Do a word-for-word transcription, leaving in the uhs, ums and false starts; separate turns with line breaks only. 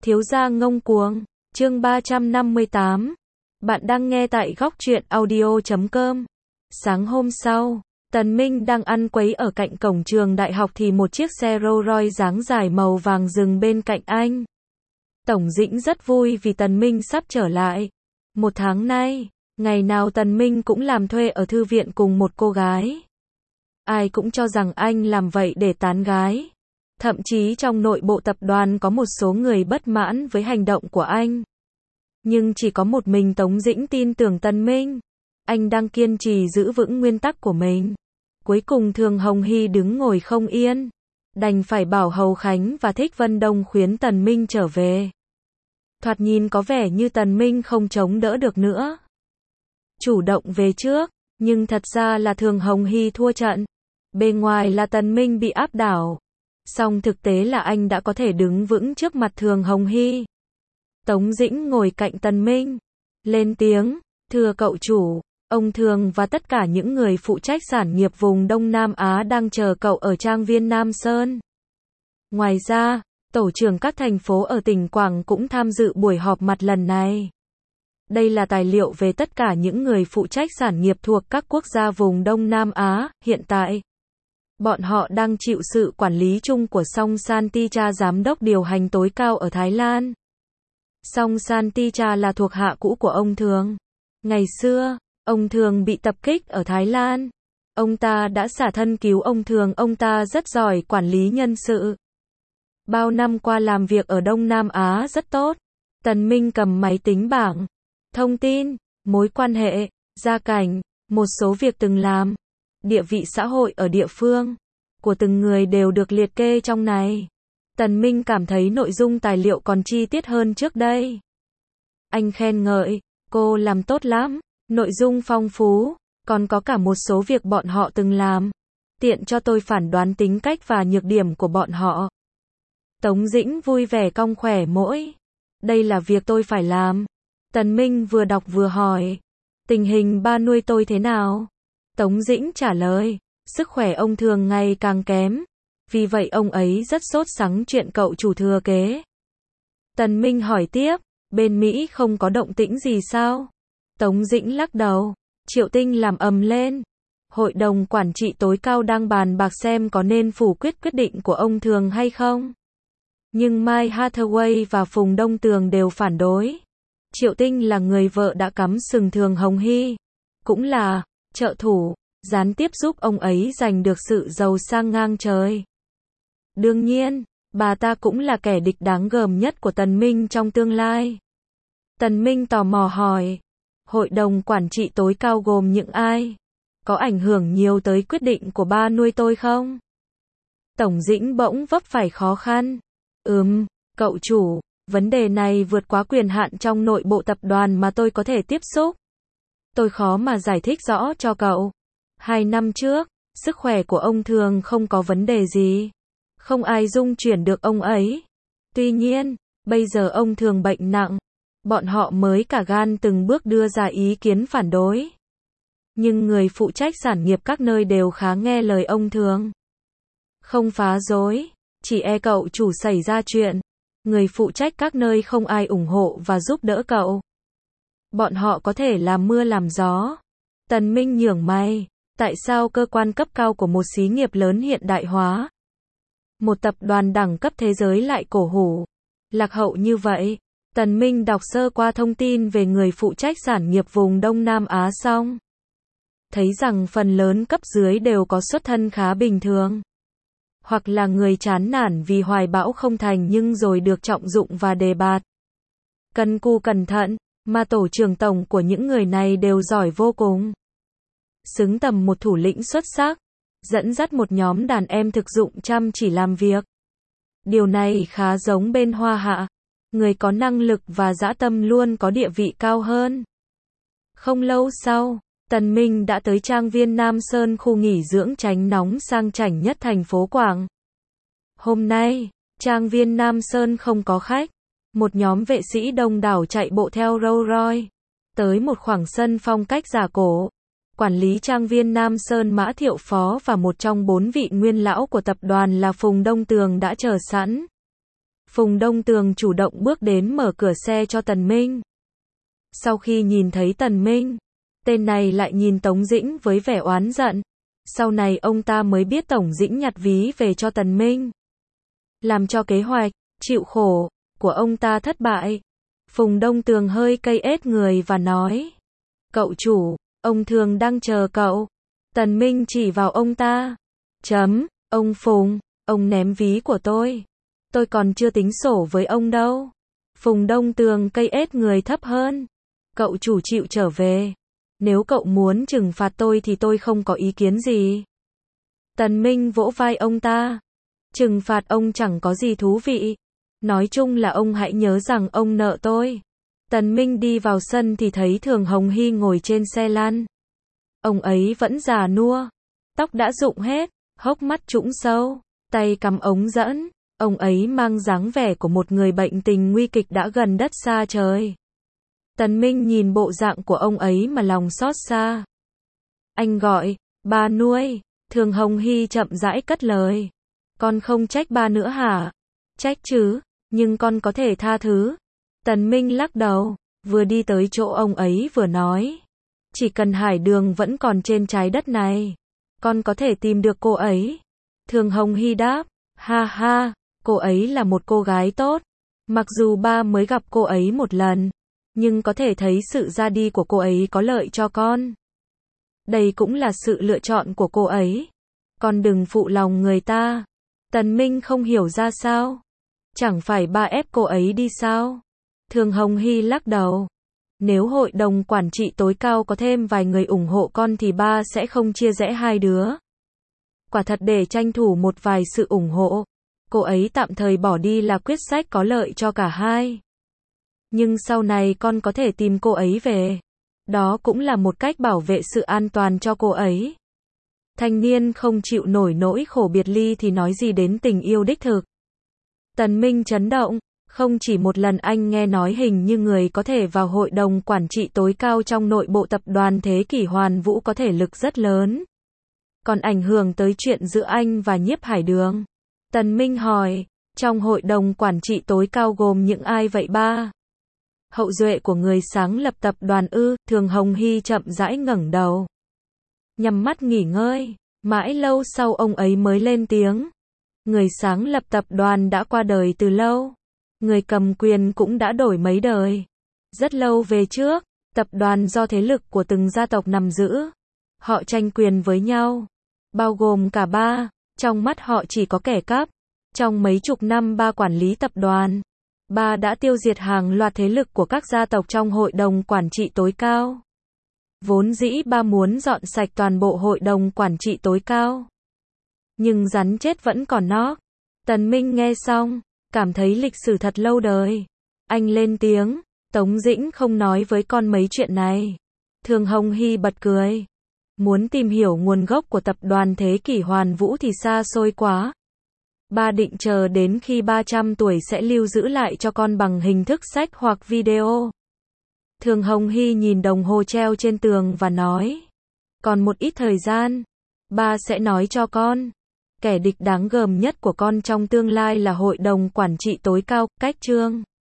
Thiếu gia ngông cuồng, chương ba trăm năm mươi tám. Bạn đang nghe tại góc truyện audio chấm com. Sáng hôm sau, Tần Minh đang ăn quấy ở cạnh cổng trường đại học thì một chiếc xe Rolls Royce dáng dài màu vàng dừng bên cạnh anh. Tổng Dĩnh rất vui vì Tần Minh sắp trở lại. Một tháng nay, ngày nào Tần Minh cũng làm thuê ở thư viện cùng một cô gái. Ai cũng cho rằng anh làm vậy để tán gái. Thậm chí trong nội bộ tập đoàn có một số người bất mãn với hành động của anh. Nhưng chỉ có một mình Tống Dĩnh tin tưởng Tần Minh. Anh đang kiên trì giữ vững nguyên tắc của mình. Cuối cùng Thường Hồng Hy đứng ngồi không yên. Đành phải bảo Hầu Khánh và Thích Vân Đông khuyến Tần Minh trở về. Thoạt nhìn có vẻ như Tần Minh không chống đỡ được nữa. Chủ động về trước, nhưng thật ra là Thường Hồng Hy thua trận. Bề ngoài là Tần Minh bị áp đảo. Song thực tế là anh đã có thể đứng vững trước mặt Thường Hồng Hy. Tống Dĩnh ngồi cạnh Tần Minh. Lên tiếng, thưa cậu chủ, ông Thường và tất cả những người phụ trách sản nghiệp vùng Đông Nam Á đang chờ cậu ở trang viên Nam Sơn. Ngoài ra, tổ trưởng các thành phố ở tỉnh Quảng cũng tham dự buổi họp mặt lần này. Đây là tài liệu về tất cả những người phụ trách sản nghiệp thuộc các quốc gia vùng Đông Nam Á, hiện tại. Bọn họ đang chịu sự quản lý chung của Song Santicha, giám đốc điều hành tối cao ở Thái Lan. Song Santicha là thuộc hạ cũ của ông Thường. Ngày xưa, ông Thường bị tập kích ở Thái Lan. Ông ta đã xả thân cứu ông Thường, ông ta rất giỏi quản lý nhân sự. Bao năm qua làm việc ở Đông Nam Á rất tốt. Tần Minh cầm máy tính bảng, thông tin, mối quan hệ, gia cảnh, một số việc từng làm. Địa vị xã hội ở địa phương của từng người đều được liệt kê trong này. Tần Minh cảm thấy nội dung tài liệu còn chi tiết hơn trước đây. Anh khen ngợi, cô làm tốt lắm, nội dung phong phú, còn có cả một số việc bọn họ từng làm. Tiện cho tôi phản đoán tính cách và nhược điểm của bọn họ. Tống Dĩnh vui vẻ cong khỏe mỗi. Đây là việc tôi phải làm. Tần Minh vừa đọc vừa hỏi, tình hình ba nuôi tôi thế nào? Tống Dĩnh trả lời, sức khỏe ông Thường ngày càng kém. Vì vậy ông ấy rất sốt sắng chuyện cậu chủ thừa kế. Tần Minh hỏi tiếp, bên Mỹ không có động tĩnh gì sao? Tống Dĩnh lắc đầu, Triệu Tinh làm ầm lên. Hội đồng quản trị tối cao đang bàn bạc xem có nên phủ quyết quyết định của ông Thường hay không. Nhưng Mai Hathaway và Phùng Đông Tường đều phản đối. Triệu Tinh là người vợ đã cắm sừng Thường Hồng Hy. Cũng là trợ thủ, gián tiếp giúp ông ấy giành được sự giàu sang ngang trời. Đương nhiên, bà ta cũng là kẻ địch đáng gờm nhất của Tần Minh trong tương lai. Tần Minh tò mò hỏi, hội đồng quản trị tối cao gồm những ai? Có ảnh hưởng nhiều tới quyết định của ba nuôi tôi không? Tổng Dĩnh bỗng vấp phải khó khăn. Ừm, cậu chủ, vấn đề này vượt quá quyền hạn trong nội bộ tập đoàn mà tôi có thể tiếp xúc. Tôi khó mà giải thích rõ cho cậu. Hai năm trước, sức khỏe của ông Thường không có vấn đề gì. Không ai dung chuyển được ông ấy. Tuy nhiên, bây giờ ông Thường bệnh nặng. Bọn họ mới cả gan từng bước đưa ra ý kiến phản đối. Nhưng người phụ trách sản nghiệp các nơi đều khá nghe lời ông Thường. Không phá rối, chỉ e cậu chủ xảy ra chuyện. Người phụ trách các nơi không ai ủng hộ và giúp đỡ cậu. Bọn họ có thể làm mưa làm gió. Tần Minh nhướng mày, tại sao cơ quan cấp cao của một xí nghiệp lớn hiện đại hóa, một tập đoàn đẳng cấp thế giới lại cổ hủ, lạc hậu như vậy? Tần Minh đọc sơ qua thông tin về người phụ trách sản nghiệp vùng Đông Nam Á xong. Thấy rằng phần lớn cấp dưới đều có xuất thân khá bình thường. Hoặc là người chán nản vì hoài bão không thành nhưng rồi được trọng dụng và đề bạt. Cần cù cẩn thận, mà tổ trưởng tổng của những người này đều giỏi vô cùng. Xứng tầm một thủ lĩnh xuất sắc, dẫn dắt một nhóm đàn em thực dụng chăm chỉ làm việc. Điều này khá giống bên Hoa Hạ. Người có năng lực và dã tâm luôn có địa vị cao hơn. Không lâu sau, Tần Minh đã tới trang viên Nam Sơn, khu nghỉ dưỡng tránh nóng sang chảnh nhất thành phố Quảng. Hôm nay, trang viên Nam Sơn không có khách. Một nhóm vệ sĩ đông đảo chạy bộ theo Rolls Royce tới một khoảng sân phong cách giả cổ. Quản lý trang viên Nam Sơn Mã Thiệu Phó và một trong bốn vị nguyên lão của tập đoàn là Phùng Đông Tường đã chờ sẵn. Phùng Đông Tường chủ động bước đến mở cửa xe cho Tần Minh. Sau khi nhìn thấy Tần Minh, tên này lại nhìn Tống Dĩnh với vẻ oán giận. Sau này ông ta mới biết Tổng Dĩnh nhặt ví về cho Tần Minh, làm cho kế hoạch chịu khổ của ông ta thất bại. Phùng Đông Tường hơi cay ết người và nói: "Cậu chủ, ông Thường đang chờ cậu." Tần Minh chỉ vào ông ta. Chấm, ông Phùng, ông ném ví của tôi. Tôi còn chưa tính sổ với ông đâu. Phùng Đông Tường cay ết người thấp hơn. Cậu chủ chịu trở về. Nếu cậu muốn trừng phạt tôi thì tôi không có ý kiến gì. Tần Minh vỗ vai ông ta. Trừng phạt ông chẳng có gì thú vị. Nói chung là ông hãy nhớ rằng ông nợ tôi. Tần Minh đi vào sân thì thấy Thường Hồng Hy ngồi trên xe lăn. Ông ấy vẫn già nua. Tóc đã rụng hết, hốc mắt trũng sâu, tay cắm ống dẫn. Ông ấy mang dáng vẻ của một người bệnh tình nguy kịch đã gần đất xa trời. Tần Minh nhìn bộ dạng của ông ấy mà lòng xót xa. Anh gọi, ba nuôi. Thường Hồng Hy chậm rãi cất lời. Con không trách ba nữa hả? Trách chứ, nhưng con có thể tha thứ. Tần Minh lắc đầu, vừa đi tới chỗ ông ấy vừa nói. Chỉ cần Hải Đường vẫn còn trên trái đất này, con có thể tìm được cô ấy. Thường Hồng Hy đáp, ha ha, cô ấy là một cô gái tốt. Mặc dù ba mới gặp cô ấy một lần, nhưng có thể thấy sự ra đi của cô ấy có lợi cho con. Đây cũng là sự lựa chọn của cô ấy. Con đừng phụ lòng người ta. Tần Minh không hiểu ra sao. Chẳng phải ba ép cô ấy đi sao? Thường Hồng Hy lắc đầu. Nếu hội đồng quản trị tối cao có thêm vài người ủng hộ con thì ba sẽ không chia rẽ hai đứa. Quả thật để tranh thủ một vài sự ủng hộ, cô ấy tạm thời bỏ đi là quyết sách có lợi cho cả hai. Nhưng sau này con có thể tìm cô ấy về. Đó cũng là một cách bảo vệ sự an toàn cho cô ấy. Thanh niên không chịu nổi nỗi khổ biệt ly thì nói gì đến tình yêu đích thực. Tần Minh chấn động. Không chỉ một lần anh nghe nói hình như người có thể vào hội đồng quản trị tối cao trong nội bộ tập đoàn Thế Kỷ Hoàn Vũ có thể lực rất lớn. Còn ảnh hưởng tới chuyện giữa anh và Nhiếp Hải Đường. Tần Minh hỏi, trong hội đồng quản trị tối cao gồm những ai vậy ba? Hậu duệ của người sáng lập tập đoàn ư? Thường Hồng Hy chậm rãi ngẩng đầu, nhắm mắt nghỉ ngơi. Mãi lâu sau ông ấy mới lên tiếng. Người sáng lập tập đoàn đã qua đời từ lâu. Người cầm quyền cũng đã đổi mấy đời. Rất lâu về trước, tập đoàn do thế lực của từng gia tộc nắm giữ. Họ tranh quyền với nhau, bao gồm cả ba. Trong mắt họ chỉ có kẻ cắp. Trong mấy chục năm ba quản lý tập đoàn, ba đã tiêu diệt hàng loạt thế lực của các gia tộc trong hội đồng quản trị tối cao. Vốn dĩ ba muốn dọn sạch toàn bộ hội đồng quản trị tối cao. Nhưng rắn chết vẫn còn nót. Tần Minh nghe xong, cảm thấy lịch sử thật lâu đời. Anh lên tiếng, Tống Dĩnh không nói với con mấy chuyện này. Thường Hồng Hy bật cười. Muốn tìm hiểu nguồn gốc của tập đoàn Thế Kỷ Hoàn Vũ thì xa xôi quá. Ba định chờ đến khi ba trăm tuổi sẽ lưu giữ lại cho con bằng hình thức sách hoặc video. Thường Hồng Hy nhìn đồng hồ treo trên tường và nói. Còn một ít thời gian, ba sẽ nói cho con. Kẻ địch đáng gờm nhất của con trong tương lai là hội đồng quản trị tối cao. Cách chương